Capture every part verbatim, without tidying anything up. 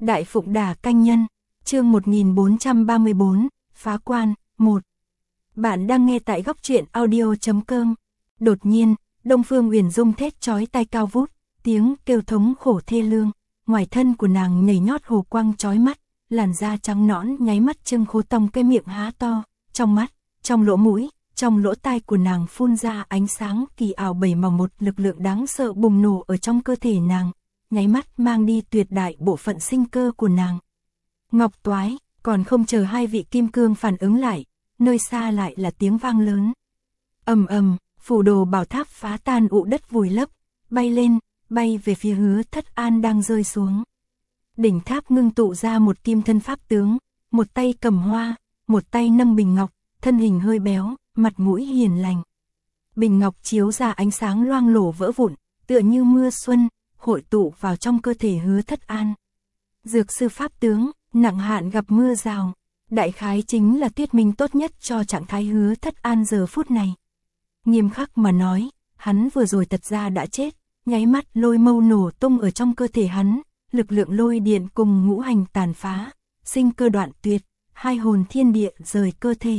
Đại Phụng Đà Canh Nhân, chương một nghìn bốn trăm ba mươi bốn, Phá Quan, một. Bạn đang nghe tại góc truyện audio chấm com. Đột nhiên, Đông Phương Uyển Dung thét chói tai cao vút, tiếng kêu thống khổ thê lương, ngoài thân của nàng nhảy nhót hồ quang chói mắt, làn da trắng nõn nháy mắt trưng khô tông cái miệng há to, trong mắt, trong lỗ mũi, trong lỗ tai của nàng phun ra ánh sáng kỳ ảo bảy màu, một lực lượng đáng sợ bùng nổ ở trong cơ thể nàng, nháy mắt mang đi tuyệt đại bộ phận sinh cơ của nàng. Ngọc Toái, còn không chờ hai vị kim cương phản ứng lại, nơi xa lại là tiếng vang lớn. Ầm ầm, phù đồ bảo tháp phá tan ụ đất vùi lấp, bay lên, bay về phía Hứa Thất An đang rơi xuống. Đỉnh tháp ngưng tụ ra một kim thân pháp tướng, một tay cầm hoa, một tay nâng bình ngọc, thân hình hơi béo, mặt mũi hiền lành. Bình ngọc chiếu ra ánh sáng loang lổ vỡ vụn, tựa như mưa xuân, hội tụ vào trong cơ thể Hứa Thất An. Dược sư pháp tướng, nặng hạn gặp mưa rào, đại khái chính là thuyết minh tốt nhất cho trạng thái Hứa Thất An giờ phút này. Nghiêm khắc mà nói, hắn vừa rồi thật ra đã chết, nháy mắt lôi mâu nổ tung ở trong cơ thể hắn, lực lượng lôi điện cùng ngũ hành tàn phá, sinh cơ đoạn tuyệt, hai hồn thiên địa rời cơ thể.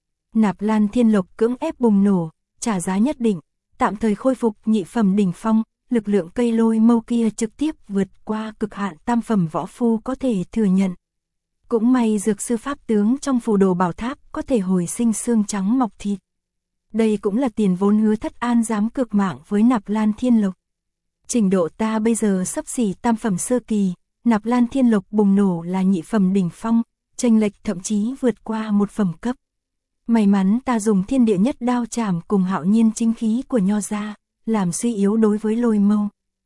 Nạp Lan Thiên Lộc cưỡng ép bùng nổ, trả giá nhất định, tạm thời khôi phục nhị phẩm đỉnh phong, lực lượng cây lôi mâu kia trực tiếp vượt qua cực hạn tam phẩm võ phu có thể thừa nhận. Cũng may dược sư pháp tướng trong phù đồ bảo tháp có thể hồi sinh xương trắng mọc thịt. Đây cũng là tiền vốn Hứa Thất An dám cược mạng với Nạp Lan Thiên Lộc. Trình độ ta bây giờ sắp xỉ tam phẩm sơ kỳ, Nạp Lan Thiên Lộc bùng nổ là nhị phẩm đỉnh phong, chênh lệch thậm chí vượt qua một phẩm cấp. May mắn ta dùng thiên địa nhất đao chảm cùng hạo nhiên chính khí của Nho gia, làm suy yếu đối với lôi mâu.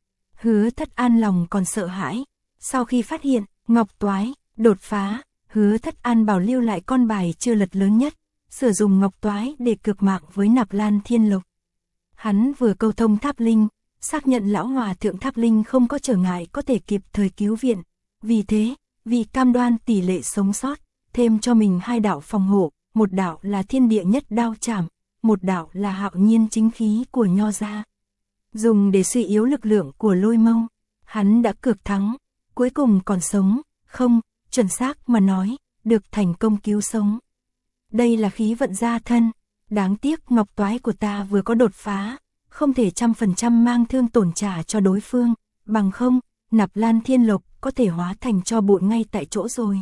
Hứa Thất An lòng còn sợ hãi, sau khi phát hiện Ngọc Toái đột phá, Hứa Thất An bảo lưu lại con bài chưa lật lớn nhất, sử dụng Ngọc Toái để cược mạng với Nạp Lan Thiên Lộc. Hắn vừa câu thông Tháp Linh, xác nhận lão hòa thượng Tháp Linh không có trở ngại có thể kịp thời cứu viện, vì thế, vì cam đoan tỷ lệ sống sót, thêm cho mình hai đạo phòng hộ, một đạo là thiên địa nhất đao chảm, một đạo là hạo nhiên chính khí của Nho gia. Dùng để suy yếu lực lượng của lôi mâu, hắn đã cược thắng, cuối cùng còn sống, không, chuẩn xác mà nói, được thành công cứu sống. Đây là khí vận gia thân, đáng tiếc Ngọc Toái của ta vừa có đột phá, không thể trăm phần trăm mang thương tổn trả cho đối phương, bằng không, Nạp Lan Thiên Lộc có thể hóa thành tro bụi ngay tại chỗ rồi.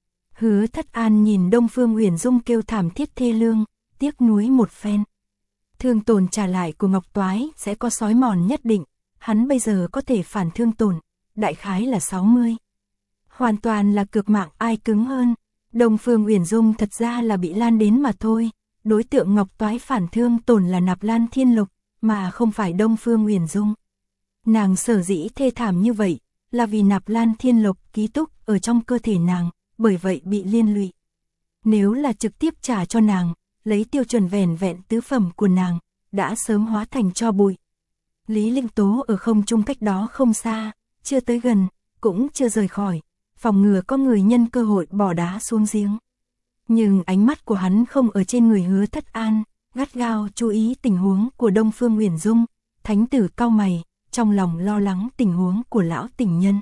Hứa Thất An nhìn Đông Phương Uyển Dung kêu thảm thiết thê lương, tiếc nuối một phen. Thương tổn trả lại của Ngọc Toái sẽ có xói mòn nhất định, hắn bây giờ có thể phản thương tổn, đại khái là sáu mươi. Hoàn toàn là cược mạng ai cứng hơn. Đông Phương Uyển Dung thật ra là bị lan đến mà thôi, đối tượng Ngọc Toái phản thương tổn là Nạp Lan Thiên Lộc, mà không phải Đông Phương Uyển Dung. Nàng sở dĩ thê thảm như vậy, là vì Nạp Lan Thiên Lộc ký túc ở trong cơ thể nàng, bởi vậy bị liên lụy. Nếu là trực tiếp trả cho nàng, lấy tiêu chuẩn vẻn vẹn tứ phẩm của nàng, đã sớm hóa thành tro bụi. Lý Linh Tố ở không trung cách đó không xa, chưa tới gần, cũng chưa rời khỏi, phòng ngừa có người nhân cơ hội bỏ đá xuống giếng. Nhưng ánh mắt của hắn không ở trên người Hứa Thất An, gắt gao chú ý tình huống của Đông Phương Uyển Dung, thánh tử cau mày, trong lòng lo lắng tình huống của lão tình nhân.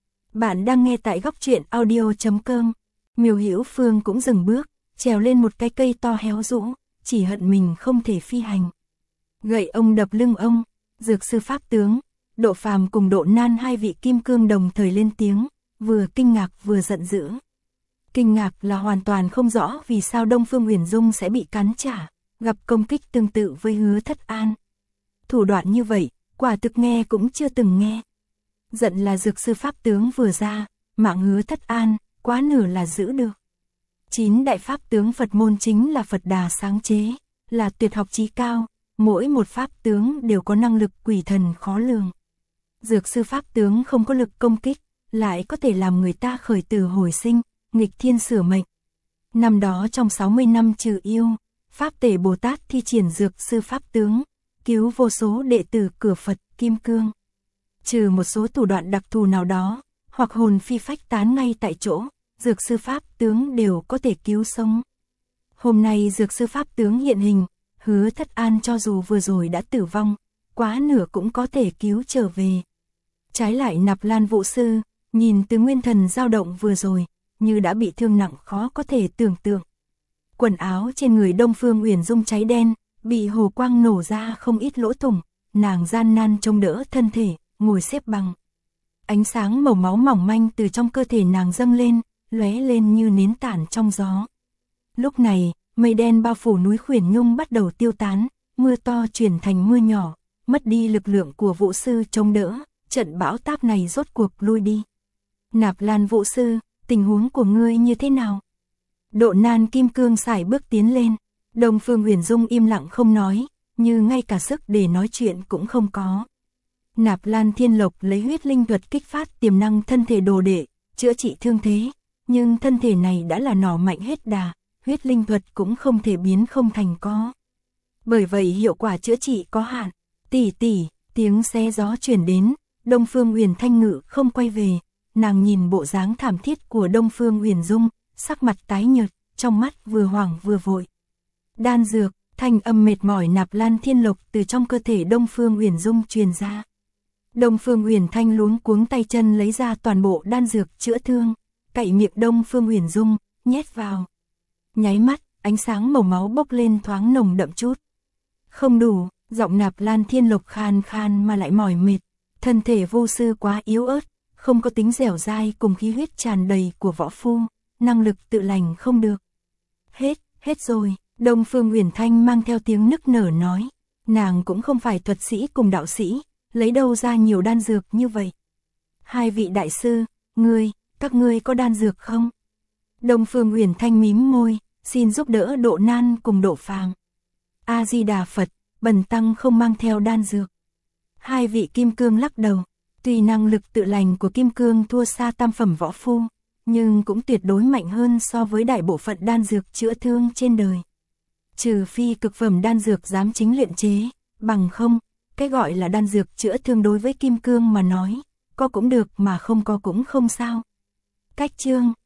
Bạn đang nghe tại góc truyện audio chấm com. Miêu Hữu Phương cũng dừng bước, trèo lên một cái cây to héo rũ, chỉ hận mình không thể phi hành. Gậy ông đập lưng ông, dược sư pháp tướng, Độ Phàm cùng Độ Nan hai vị kim cương đồng thời lên tiếng, vừa kinh ngạc vừa giận dữ. Kinh ngạc là hoàn toàn không rõ vì sao Đông Phương Uyển Dung sẽ bị cắn trả, gặp công kích tương tự với Hứa Thất An. Thủ đoạn như vậy, quả thực nghe cũng chưa từng nghe. Giận là dược sư pháp tướng vừa ra, mạng Hứa Thất An, quá nửa là giữ được. Chín đại pháp tướng Phật môn chính là Phật Đà sáng chế, là tuyệt học chí cao, mỗi một pháp tướng đều có năng lực quỷ thần khó lường. Dược sư pháp tướng không có lực công kích, lại có thể làm người ta khởi tử hồi sinh, nghịch thiên sửa mệnh. Năm đó trong sáu mươi năm trừ yêu, Pháp Tể Bồ Tát thi triển dược sư pháp tướng, cứu vô số đệ tử cửa Phật Kim Cương. Trừ một số thủ đoạn đặc thù nào đó, hoặc hồn phi phách tán ngay tại chỗ, dược sư pháp tướng đều có thể cứu sống. Hôm nay dược sư pháp tướng hiện hình, Hứa Thất An cho dù vừa rồi đã tử vong, quá nửa cũng có thể cứu trở về. Trái lại Nạp Lan Vũ Sư, Nhìn từ nguyên thần dao động vừa rồi, như đã bị thương nặng khó có thể tưởng tượng. Quần áo trên người Đông Phương Uyển Dung cháy đen, bị hồ quang nổ ra không ít lỗ thủng, nàng gian nan chống đỡ thân thể, ngồi xếp bằng. Ánh sáng màu máu mỏng manh từ trong cơ thể nàng dâng lên, lóe lên như nến tản trong gió. Lúc này, mây đen bao phủ núi Khuyển Nhung bắt đầu tiêu tán, mưa to chuyển thành mưa nhỏ, mất đi lực lượng của vũ sư chống đỡ, trận bão táp này rốt cuộc lui đi. Nạp Lan vũ sư, tình huống của ngươi như thế nào? Độ Nan kim cương sải bước tiến lên, Đông Phương Uyển Dung im lặng không nói, như ngay cả sức để nói chuyện cũng không có. Nạp Lan Thiên Lộc lấy huyết linh thuật kích phát tiềm năng thân thể đồ đệ, chữa trị thương thế, nhưng thân thể này đã là nỏ mạnh hết đà, huyết linh thuật cũng không thể biến không thành có. Bởi vậy hiệu quả chữa trị có hạn. Tỷ tỷ, tiếng xe gió chuyển đến, Đông Phương Uyển Thanh Ngự không quay về, nàng nhìn bộ dáng thảm thiết của Đông Phương Uyển Dung, sắc mặt tái nhợt, trong mắt vừa hoảng vừa vội. Đan dược, thanh âm mệt mỏi Nạp Lan Thiên Lộc từ trong cơ thể Đông Phương Uyển Dung truyền ra. Đông Phương Uyển Thanh luống cuống tay chân lấy ra toàn bộ đan dược chữa thương, cậy miệng Đông Phương Uyển Dung, nhét vào. Nháy mắt, ánh sáng màu máu bốc lên thoáng nồng đậm chút. Không đủ, giọng Nạp Lan Thiên Lộc khan khan mà lại mỏi mệt, thân thể vô sư quá yếu ớt, không có tính dẻo dai cùng khí huyết tràn đầy của võ phu, năng lực tự lành không được. Hết, hết rồi, Đông Phương Uyển Thanh mang theo tiếng nức nở nói, nàng cũng không phải thuật sĩ cùng đạo sĩ, lấy đâu ra nhiều đan dược như vậy. Hai vị đại sư, ngươi, các ngươi có đan dược không? Đông Phương Uyển Thanh mím môi, xin giúp đỡ Độ Nan cùng Độ Phàm. A Di Đà Phật, bần tăng không mang theo đan dược. Hai vị kim cương lắc đầu, tuy năng lực tự lành của kim cương thua xa tam phẩm võ phu, nhưng cũng tuyệt đối mạnh hơn so với đại bộ phận đan dược chữa thương trên đời. Trừ phi cực phẩm đan dược dám chính luyện chế, bằng không, cái gọi là đan dược chữa thương đối với kim cương mà nói, có cũng được mà không có cũng không sao. Cách chương